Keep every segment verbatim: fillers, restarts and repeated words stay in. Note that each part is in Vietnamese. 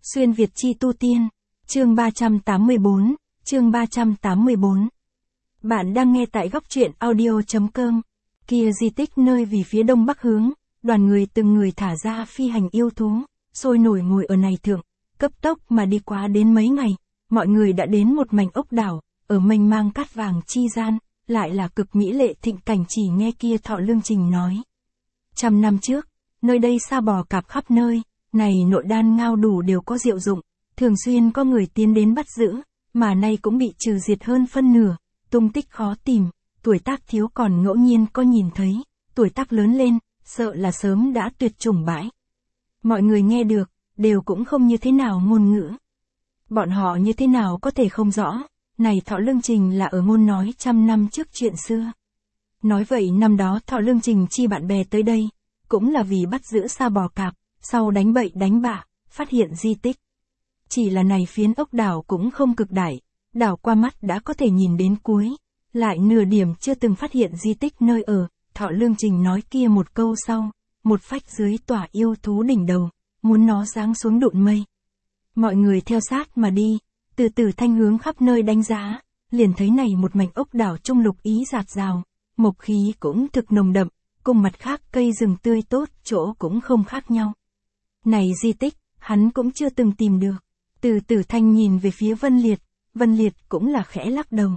Xuyên Việt chi tu tiên, chương ba trăm tám mươi bốn, chương ba trăm tám mươi bốn. Bạn đang nghe tại góc truyện audio.com. Kia di tích nơi vì phía đông bắc hướng, đoàn người từng người thả ra phi hành yêu thú, sôi nổi ngồi ở này thượng, cấp tốc mà đi qua đến mấy ngày, mọi người đã đến một mảnh ốc đảo, ở mênh mang cát vàng chi gian, lại là cực mỹ lệ thịnh cảnh chỉ nghe kia Thọ Lương Trình nói. Trăm năm trước, nơi đây sa bò cạp khắp nơi, này nội đan ngao đủ đều có diệu dụng, thường xuyên có người tiến đến bắt giữ, mà nay cũng bị trừ diệt hơn phân nửa, tung tích khó tìm, tuổi tác thiếu còn ngẫu nhiên có nhìn thấy, tuổi tác lớn lên, sợ là sớm đã tuyệt chủng bãi. Mọi người nghe được, đều cũng không như thế nào ngôn ngữ. Bọn họ như thế nào có thể không rõ, này Thọ Lương Trình là ở ngôn nói trăm năm trước chuyện xưa. Nói vậy năm đó Thọ Lương Trình chi bạn bè tới đây, cũng là vì bắt giữ sa bò cạp, sau đánh bậy đánh bạ, phát hiện di tích. Chỉ là này phiến ốc đảo cũng không cực đại, đảo qua mắt đã có thể nhìn đến cuối, lại nửa điểm chưa từng phát hiện di tích nơi ở, Thọ Lương Trình nói kia một câu sau, một phách dưới tỏa yêu thú đỉnh đầu, muốn nó giáng xuống đụn mây. Mọi người theo sát mà đi, từ từ thanh hướng khắp nơi đánh giá, liền thấy này một mảnh ốc đảo trung lục ý rạt rào, mộc khí cũng thực nồng đậm, cùng mặt khác cây rừng tươi tốt chỗ cũng không khác nhau. Này di tích, hắn cũng chưa từng tìm được. Từ từ thanh nhìn về phía Vân Liệt, Vân Liệt cũng là khẽ lắc đầu.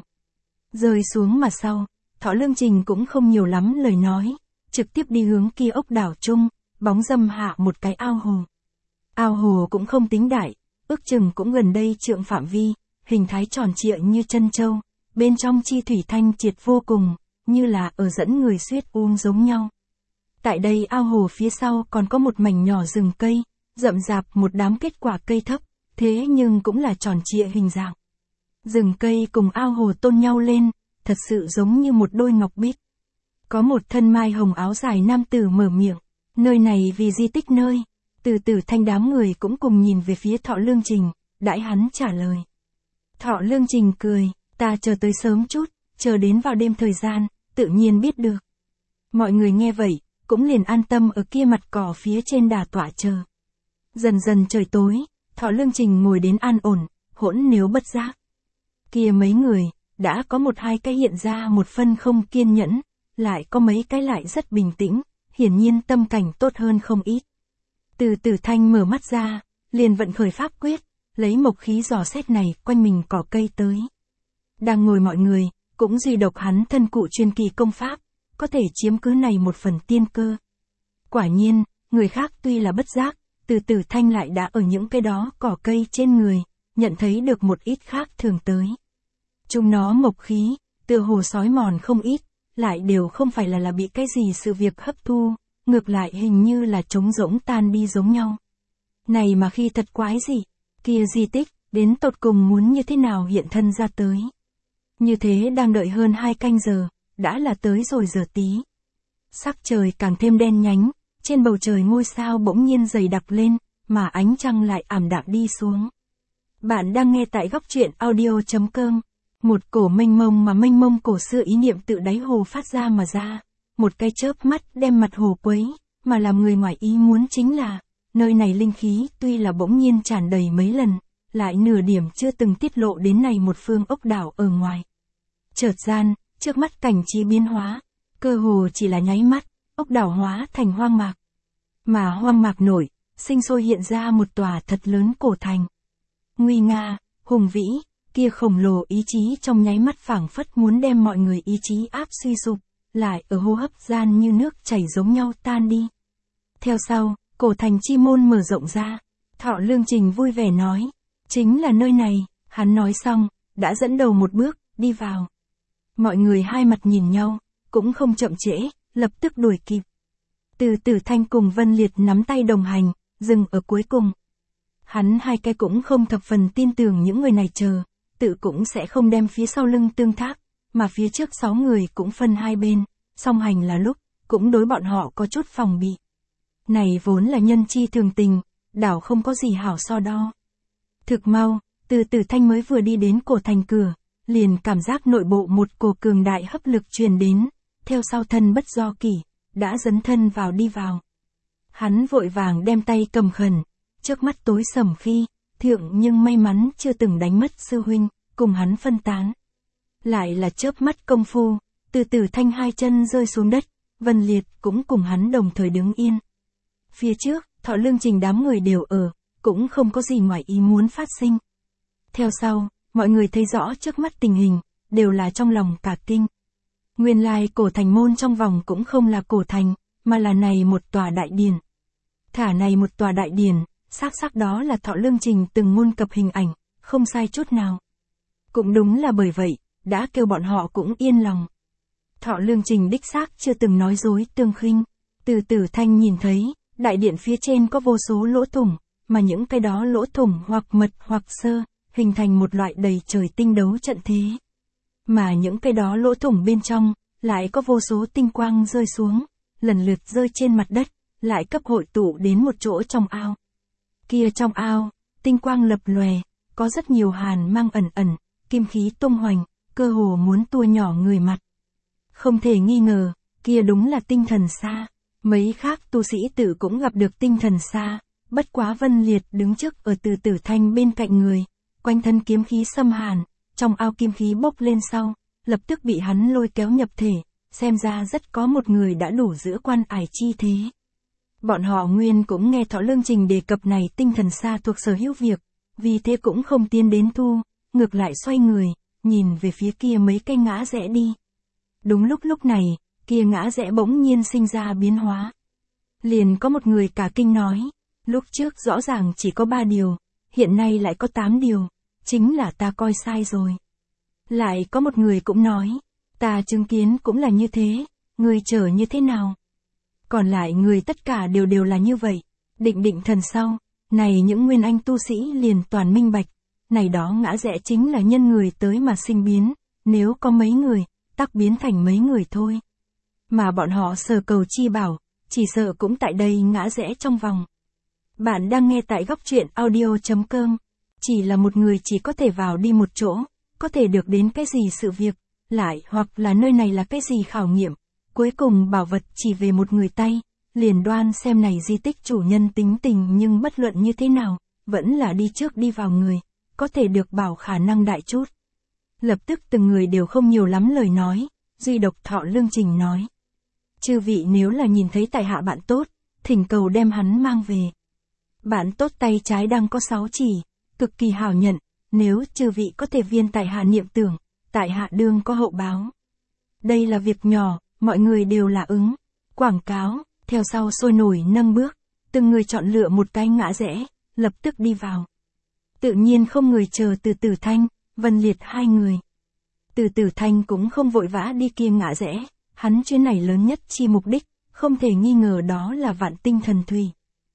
Rơi xuống mà sau, Thọ Lương Trình cũng không nhiều lắm lời nói, trực tiếp đi hướng kia ốc đảo chung, bóng dâm hạ một cái ao hồ. Ao hồ cũng không tính đại, ước chừng cũng gần đây trượng phạm vi, hình thái tròn trịa như chân châu, bên trong chi thủy thanh triệt vô cùng, như là ở dẫn người suýt uống giống nhau. Tại đây ao hồ phía sau còn có một mảnh nhỏ rừng cây, rậm rạp một đám kết quả cây thấp, thế nhưng cũng là tròn trịa hình dạng. Rừng cây cùng ao hồ tôn nhau lên, thật sự giống như một đôi ngọc bích. Có một thân mai hồng áo dài nam tử mở miệng, nơi này vì di tích nơi, từ từ thanh đám người cũng cùng nhìn về phía Thọ Lương Trình, đãi hắn trả lời. Thọ Lương Trình cười, ta chờ tới sớm chút, chờ đến vào đêm thời gian, tự nhiên biết được. Mọi người nghe vậy, cũng liền an tâm ở kia mặt cỏ phía trên đà tọa chờ. Dần dần trời tối, Thọ Lương Trình ngồi đến an ổn, hỗn nếu bất giác. Kia mấy người, đã có một hai cái hiện ra một phân không kiên nhẫn, lại có mấy cái lại rất bình tĩnh, hiển nhiên tâm cảnh tốt hơn không ít. Từ từ thanh mở mắt ra, liền vận khởi pháp quyết, lấy mộc khí dò xét này quanh mình cỏ cây tới. Đang ngồi mọi người, cũng duy độc hắn thân cụ chuyên kỳ công pháp, có thể chiếm cứ này một phần tiên cơ. Quả nhiên, người khác tuy là bất giác, từ từ thanh lại đã ở những cái đó cỏ cây trên người, nhận thấy được một ít khác thường tới. Chúng nó mộc khí, tựa hồ sói mòn không ít, lại đều không phải là là bị cái gì sự việc hấp thu, ngược lại hình như là trống rỗng tan đi giống nhau. Này mà khi thật quái gì, kia di tích, đến tột cùng muốn như thế nào hiện thân ra tới. Như thế đang đợi hơn hai canh giờ, đã là tới rồi giờ tí. Sắc trời càng thêm đen nhánh, trên bầu trời ngôi sao bỗng nhiên dày đặc lên, mà ánh trăng lại ảm đạm đi xuống. Bạn đang nghe tại góc truyện audio.com. Một cổ mênh mông mà mênh mông cổ xưa ý niệm tự đáy hồ phát ra mà ra. Một cái chớp mắt đem mặt hồ quấy, mà làm người ngoài ý muốn chính là, nơi này linh khí tuy là bỗng nhiên tràn đầy mấy lần, lại nửa điểm chưa từng tiết lộ đến này một phương ốc đảo ở ngoài. Chợt gian, trước mắt cảnh trí biến hóa, cơ hồ chỉ là nháy mắt, ốc đảo hóa thành hoang mạc. Mà hoang mạc nổi, sinh sôi hiện ra một tòa thật lớn cổ thành. Nguy nga, hùng vĩ, kia khổng lồ ý chí trong nháy mắt phảng phất muốn đem mọi người ý chí áp suy sụp, lại ở hô hấp gian như nước chảy giống nhau tan đi. Theo sau, cổ thành chi môn mở rộng ra, Thọ Lương Trình vui vẻ nói, chính là nơi này, hắn nói xong, đã dẫn đầu một bước, đi vào. Mọi người hai mặt nhìn nhau, cũng không chậm trễ, lập tức đuổi kịp. Từ từ thanh cùng Vân Liệt nắm tay đồng hành, dừng ở cuối cùng. Hắn hai cái cũng không thập phần tin tưởng những người này chờ, tự cũng sẽ không đem phía sau lưng tương thác, mà phía trước sáu người cũng phân hai bên, song hành là lúc, cũng đối bọn họ có chút phòng bị. Này vốn là nhân chi thường tình, đảo không có gì hảo so đo. Thực mau, từ từ thanh mới vừa đi đến cổ thành cửa, liền cảm giác nội bộ một cổ cường đại hấp lực truyền đến, theo sau thân bất do kỷ, đã dấn thân vào đi vào. Hắn vội vàng đem tay cầm khẩn, trước mắt tối sầm khi, thượng nhưng may mắn chưa từng đánh mất sư huynh, cùng hắn phân tán. Lại là chớp mắt công phu, từ từ thanh hai chân rơi xuống đất, Vân Liệt cũng cùng hắn đồng thời đứng yên. Phía trước, Thọ Lương Trình đám người đều ở, cũng không có gì ngoài ý muốn phát sinh. Theo sau, mọi người thấy rõ trước mắt tình hình, đều là trong lòng cả kinh. Nguyên lai cổ thành môn trong vòng cũng không là cổ thành, mà là này một tòa đại điển. Thả này một tòa đại điển, xác xác đó là Thọ Lương Trình từng ngôn cập hình ảnh, không sai chút nào. Cũng đúng là bởi vậy, đã kêu bọn họ cũng yên lòng. Thọ Lương Trình đích xác chưa từng nói dối tương khinh. Từ Tử Thanh nhìn thấy, đại điện phía trên có vô số lỗ thủng, mà những cái đó lỗ thủng hoặc mật hoặc sơ, hình thành một loại đầy trời tinh đấu trận thế. Mà những cái đó lỗ thủng bên trong, lại có vô số tinh quang rơi xuống, lần lượt rơi trên mặt đất, lại cấp hội tụ đến một chỗ trong ao. Kia trong ao, tinh quang lập lòe, có rất nhiều hàn mang ẩn ẩn, kim khí tung hoành, cơ hồ muốn tua nhỏ người mặt. Không thể nghi ngờ, kia đúng là tinh thần sa. Mấy khác tu sĩ tử cũng gặp được tinh thần sa, bất quá Vân Liệt đứng trước ở Từ Tử Thanh bên cạnh người, quanh thân kiếm khí xâm hàn, trong ao kim khí bốc lên sau, lập tức bị hắn lôi kéo nhập thể, xem ra rất có một người đã đủ giữa quan ải chi thế. Bọn họ nguyên cũng nghe Thọ Lương Trình đề cập này tinh thần sa thuộc sở hữu việc, vì thế cũng không tiến đến thu, ngược lại xoay người, nhìn về phía kia mấy cây ngã rẽ đi. Đúng lúc lúc này, kia ngã rẽ bỗng nhiên sinh ra biến hóa. Liền có một người cả kinh nói, lúc trước rõ ràng chỉ có ba điều, hiện nay lại có tám điều, chính là ta coi sai rồi. Lại có một người cũng nói, ta chứng kiến cũng là như thế, người trở như thế nào? Còn lại người tất cả đều đều là như vậy, định định thần sau, này những nguyên anh tu sĩ liền toàn minh bạch, này đó ngã rẽ chính là nhân người tới mà sinh biến, nếu có mấy người, tắc biến thành mấy người thôi. Mà bọn họ sở cầu chi bảo, chỉ sợ cũng tại đây ngã rẽ trong vòng. Bạn đang nghe tại góc truyện audio chấm com. Chỉ là một người chỉ có thể vào đi một chỗ, có thể được đến cái gì sự việc, lại hoặc là nơi này là cái gì khảo nghiệm. Cuối cùng bảo vật chỉ về một người tay, liền đoan xem này di tích chủ nhân tính tình, nhưng bất luận như thế nào, vẫn là đi trước đi vào người, có thể được bảo khả năng đại chút. Lập tức từng người đều không nhiều lắm lời nói, duy độc Thọ Lương Trình nói. Chư vị nếu là nhìn thấy tại hạ bạn tốt, thỉnh cầu đem hắn mang về. Bạn tốt tay trái đang có sáu chỉ, cực kỳ hào nhận, nếu chư vị có thể viên tại hạ niệm tưởng, tại hạ đương có hậu báo. Đây là việc nhỏ, mọi người đều là ứng. Quảng cáo, theo sau sôi nổi nâng bước, từng người chọn lựa một cái ngã rẽ, lập tức đi vào. Tự nhiên không người chờ Từ Tử Thanh, Vân Liệt hai người. Từ Tử Thanh cũng không vội vã đi kia ngã rẽ, hắn chuyến này lớn nhất chi mục đích, không thể nghi ngờ đó là Vạn Tinh Thần Thủy.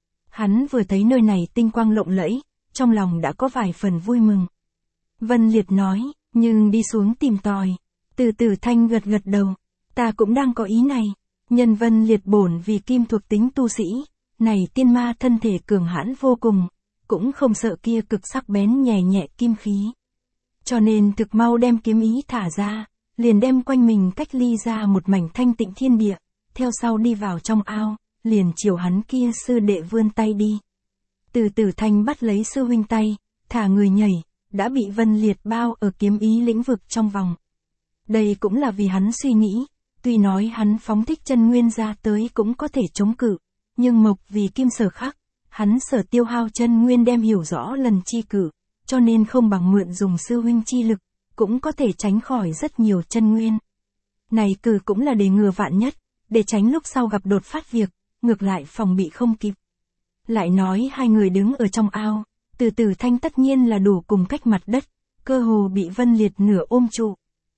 Hắn vừa thấy nơi này tinh quang lộng lẫy, trong lòng đã có vài phần vui mừng. Vân Liệt nói, nhưng đi xuống tìm tòi. Từ Tử Thanh gật gật đầu, ta cũng đang có ý này. Nhân Vân Liệt bổn vì kim thuộc tính tu sĩ, này tiên ma thân thể cường hãn vô cùng, cũng không sợ kia cực sắc bén nhẹ nhẹ kim khí. Cho nên thực mau đem kiếm ý thả ra, liền đem quanh mình cách ly ra một mảnh thanh tịnh thiên địa, theo sau đi vào trong ao, liền chiều hắn kia sư đệ vươn tay đi. Từ Tử Thanh bắt lấy sư huynh tay, thả người nhảy, đã bị Vân Liệt bao ở kiếm ý lĩnh vực trong vòng. Đây cũng là vì hắn suy nghĩ, tuy nói hắn phóng thích chân nguyên ra tới cũng có thể chống cự, nhưng mộc vì kim sở khắc, hắn sở tiêu hao chân nguyên đem hiểu rõ lần chi cử, cho nên không bằng mượn dùng sư huynh chi lực, cũng có thể tránh khỏi rất nhiều chân nguyên. Này cử cũng là để ngừa vạn nhất, để tránh lúc sau gặp đột phát việc, ngược lại phòng bị không kịp. Lại nói hai người đứng ở trong ao, Từ Tử Thanh tất nhiên là đủ cùng cách mặt đất, cơ hồ bị Vân Liệt nửa ôm trụ.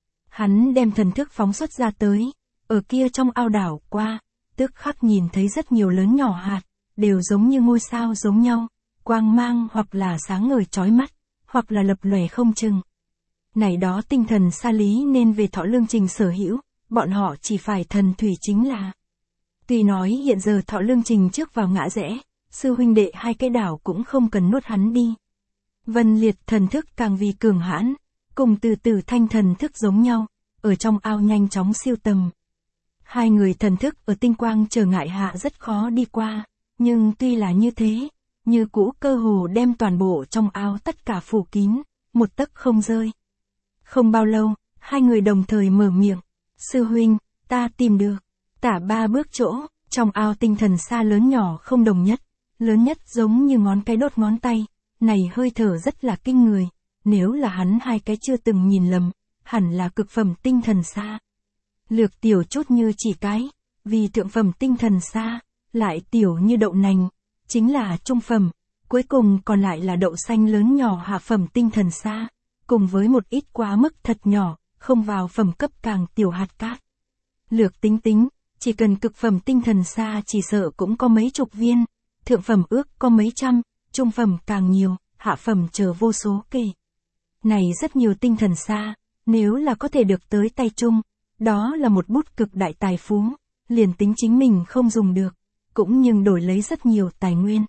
Hắn đem thần thức phóng xuất ra tới, ở kia trong ao đảo qua, tức khắc nhìn thấy rất nhiều lớn nhỏ hạt, đều giống như ngôi sao giống nhau, quang mang hoặc là sáng ngời chói mắt, hoặc là lập lòe không chừng. Này đó tinh thần xa lý nên về Thọ Lương Trình sở hữu, bọn họ chỉ phải thần thủy chính là. Tuy nói hiện giờ Thọ Lương Trình trước vào ngã rẽ, sư huynh đệ hai cái đảo cũng không cần nuốt hắn đi. Vân Liệt thần thức càng vì cường hãn, cùng Từ Tử Thanh thần thức giống nhau, ở trong ao nhanh chóng siêu tầm. Hai người thần thức ở tinh quang trở ngại hạ rất khó đi qua, nhưng tuy là như thế, như cũ cơ hồ đem toàn bộ trong ao tất cả phủ kín, một tấc không rơi. Không bao lâu, hai người đồng thời mở miệng. Sư huynh, ta tìm được. Tả ba bước chỗ, trong ao tinh thần sa lớn nhỏ không đồng nhất. Lớn nhất giống như ngón cái đốt ngón tay, này hơi thở rất là kinh người. Nếu là hắn hai cái chưa từng nhìn lầm, hẳn là cực phẩm tinh thần sa. Lược tiểu chút như chỉ cái, vì thượng phẩm tinh thần sa, lại tiểu như đậu nành, chính là trung phẩm, cuối cùng còn lại là đậu xanh lớn nhỏ hạ phẩm tinh thần sa, cùng với một ít quá mức thật nhỏ, không vào phẩm cấp càng tiểu hạt cát. Lược tính tính, chỉ cần cực phẩm tinh thần sa chỉ sợ cũng có mấy chục viên, thượng phẩm ước có mấy trăm, trung phẩm càng nhiều, hạ phẩm chờ vô số kể. Này rất nhiều tinh thần sa, nếu là có thể được tới tay trung, đó là một bút cực đại tài phú, liền tính chính mình không dùng được, cũng nhưng đổi lấy rất nhiều tài nguyên.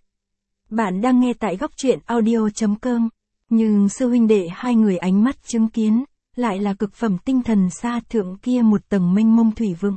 Bạn đang nghe tại góc truyện audio.com, nhưng sư huynh đệ hai người ánh mắt chứng kiến, lại là cực phẩm tinh thần sa thượng kia một tầng mênh mông thủy vực.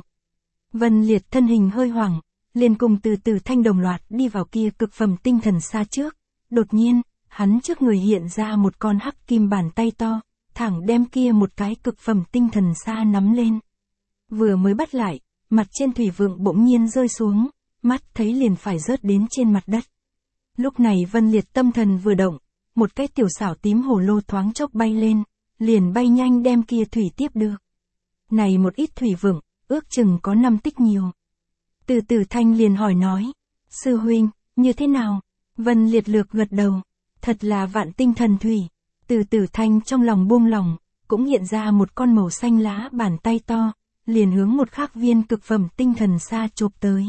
Vân Liệt thân hình hơi hoảng, liền cùng từ từ thanh đồng loạt đi vào kia cực phẩm tinh thần sa trước. Đột nhiên, hắn trước người hiện ra một con hắc kim bàn tay to, thẳng đem kia một cái cực phẩm tinh thần sa nắm lên. Vừa mới bắt lại, mặt trên thủy vượng bỗng nhiên rơi xuống, mắt thấy liền phải rớt đến trên mặt đất. Lúc này Vân Liệt tâm thần vừa động, một cái tiểu xảo tím hồ lô thoáng chốc bay lên, liền bay nhanh đem kia thủy tiếp được. Này một ít thủy vượng, ước chừng có năm tích nhiều. Từ từ thanh liền hỏi nói, sư huynh, như thế nào? Vân Liệt lược gật đầu, thật là vạn tinh thần thủy. Từ từ thanh trong lòng buông lòng, cũng hiện ra một con màu xanh lá bàn tay to, liền hướng một khắc viên cực phẩm tinh thần sa chộp tới.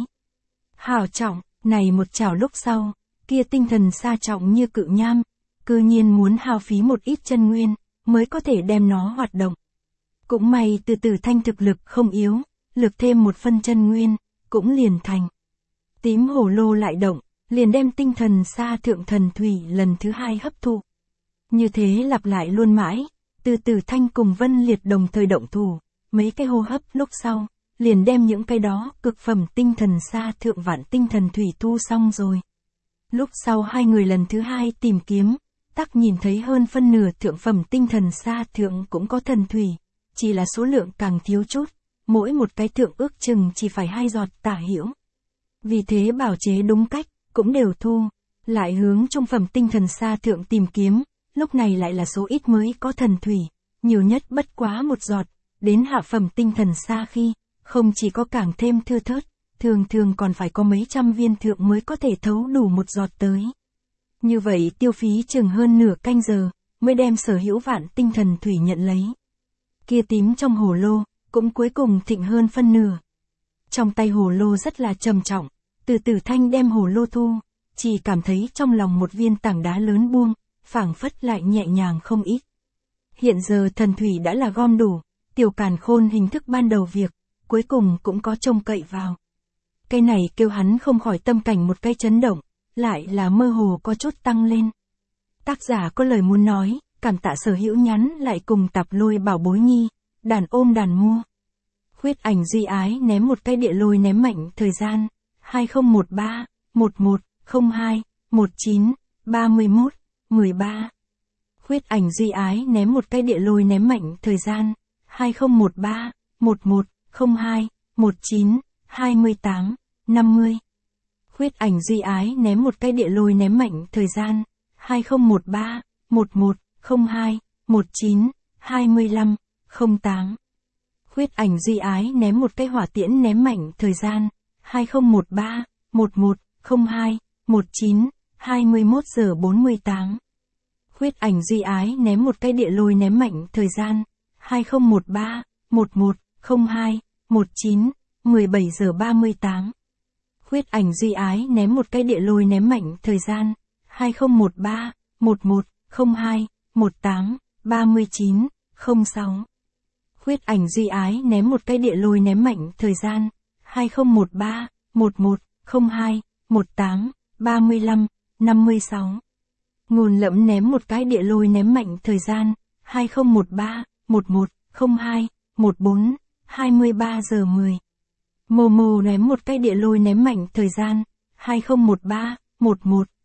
Hảo trọng, này một chảo lúc sau, kia tinh thần sa trọng như cự nham, cư nhiên muốn hao phí một ít chân nguyên, mới có thể đem nó hoạt động. Cũng may từ từ thanh thực lực không yếu, lực thêm một phân chân nguyên, cũng liền thành. Tím hồ lô lại động, liền đem tinh thần sa thượng thần thủy lần thứ hai hấp thụ. Như thế lặp lại luôn mãi, từ từ thanh cùng Vân Liệt đồng thời động thủ, mấy cái hô hấp lúc sau, liền đem những cái đó cực phẩm tinh thần sa thượng vạn tinh thần thủy thu xong rồi. Lúc sau hai người lần thứ hai tìm kiếm, tắc nhìn thấy hơn phân nửa thượng phẩm tinh thần sa thượng cũng có thần thủy, chỉ là số lượng càng thiếu chút, mỗi một cái thượng ước chừng chỉ phải hai giọt tả hữu. Vì thế bảo chế đúng cách, cũng đều thu, lại hướng trung phẩm tinh thần sa thượng tìm kiếm, lúc này lại là số ít mới có thần thủy, nhiều nhất bất quá một giọt, đến hạ phẩm tinh thần sa khi, không chỉ có càng thêm thưa thớt, thường thường còn phải có mấy trăm viên thượng mới có thể thấu đủ một giọt tới. Như vậy tiêu phí chừng hơn nửa canh giờ, mới đem sở hữu vạn tinh thần thủy nhận lấy. Kia tím trong hồ lô, cũng cuối cùng thịnh hơn phân nửa. Trong tay hồ lô rất là trầm trọng, từ từ thanh đem hồ lô thu, chỉ cảm thấy trong lòng một viên tảng đá lớn buông, phảng phất lại nhẹ nhàng không ít. Hiện giờ thần thủy đã là gom đủ, tiểu càn khôn hình thức ban đầu việc, cuối cùng cũng có trông cậy vào. Cái này kêu hắn không khỏi tâm cảnh một cái chấn động, lại là mơ hồ có chút tăng lên. Tác giả có lời muốn nói, cảm tạ sở hữu nhắn lại cùng tạp lôi bảo bối nhi, đàn ôm đàn mua. Khuyết ảnh duy ái ném một cái địa lôi ném mạnh thời gian, hai không một ba, một một, không hai, một chín, ba mươi mốt, mười ba. Khuyết ảnh duy ái ném một cái địa lôi ném mạnh thời gian, hai không một ba, một một, không hai, một chín, hai mươi tám, năm mươi. Khuyết ảnh duy ái ném một cái địa lôi ném mạnh thời gian, hai không một ba, một một, không hai, một chín, hai mươi lăm, không tám. Khuyết ảnh duy ái ném một cái hỏa tiễn ném mạnh thời gian, hai không một ba, một một, không hai, một chín, hai mươi mốt giờ bốn mươi tám. Khuyết ảnh duy ái ném một cái địa lôi ném mạnh thời gian, hai không một ba, một một, không hai, một chín, mười bảy giờ ba mươi tám. Khuyết ảnh duy ái ném một cái địa lôi ném mạnh thời gian, hai không một ba, một một, không hai, một tám, ba mươi chín, không sáu. Khuyết ảnh duy ái ném một cái địa lôi ném mạnh thời gian, hai không một ba, một một, không hai, một tám, ba mươi lăm, năm mươi sáu. Ngôn Lẫm ném một cái địa lôi ném mạnh thời gian, hai không một ba, một một, không hai, một bốn, hai mươi ba giờ mười. Momo ném một cái địa lôi ném mạnh thời gian, hai không một ba, một một,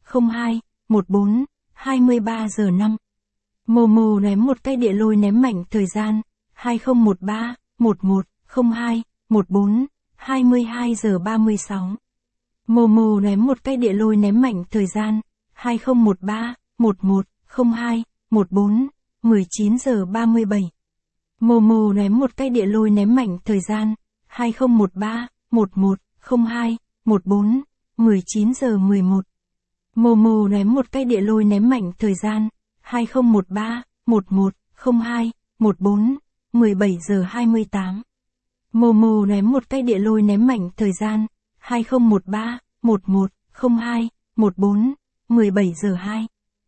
không hai, một bốn, hai mươi ba giờ năm. Momo ném một cái địa lôi ném mạnh thời gian, hai không một ba, một một, không hai, một bốn, hai mươi hai giờ ba mươi sáu. Momo ném một cái địa lôi ném mạnh thời gian, hai không một ba, một một, không hai, một bốn, mười chín giờ ba mươi bảy. Momo ném một cái địa lôi ném mạnh thời gian, hai không một ba, một một, không hai, một bốn, mười chín giờ mười một. Momo ném một cái địa lôi ném mạnh thời gian, hai không một ba, một một, không hai, một bốn, mười bảy giờ hai mươi tám. Momo ném một cái địa lôi ném mạnh thời gian, hai không một ba, một một, không hai, một bốn, mười bảy giờ hai.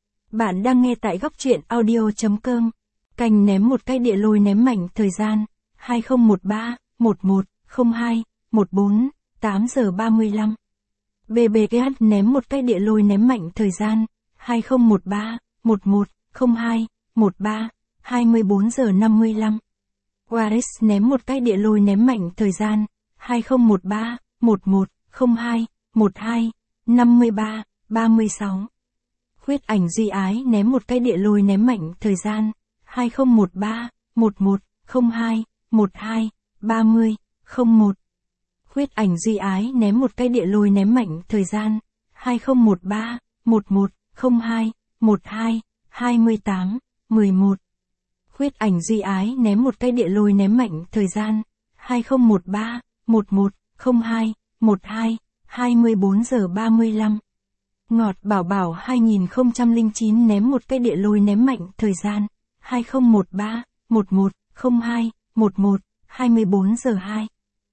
Bạn đang nghe tại góc truyện audio.com. Canh ném một cái địa lôi ném mạnh thời gian, hai không một ba, một một, không hai, một bốn, tám giờ ba mươi lăm. bê bê ca hát ném một cái địa lôi ném mạnh thời gian, hai không một ba, một một, không hai, một ba, hai mươi bốn giờ năm mươi lăm. Waris ném một cái địa lôi ném mạnh thời gian, hai không một ba, một một, không hai, một hai, năm mươi ba, ba mươi sáu. Huyết ảnh Duy Ái ném một cái địa lôi ném mạnh thời gian, hai không một ba, một một, không hai, một hai, ba mươi, không một. Huyết ảnh Duy Ái ném một cái địa lôi ném mạnh thời gian, hai không một ba, một một, không hai, một hai, hai mươi tám, mười một. Huyết ảnh Duy Ái ném một cái địa lôi ném mạnh thời gian, hai không một ba, một một, không hai, một hai, hai mươi bốn giờ ba mươi lăm. Ngọt Bảo Bảo hai không không chín ném một cái địa lôi ném mạnh thời gian, hai không một ba, một một, không hai, một một, hai mươi bốn giờ hai.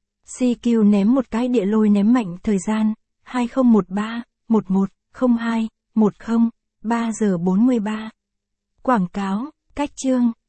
xê quy ném một cái địa lôi ném mạnh thời gian, hai không một ba, một một, không hai, một không, ba giờ bốn mươi ba. Quảng cáo, cách chương.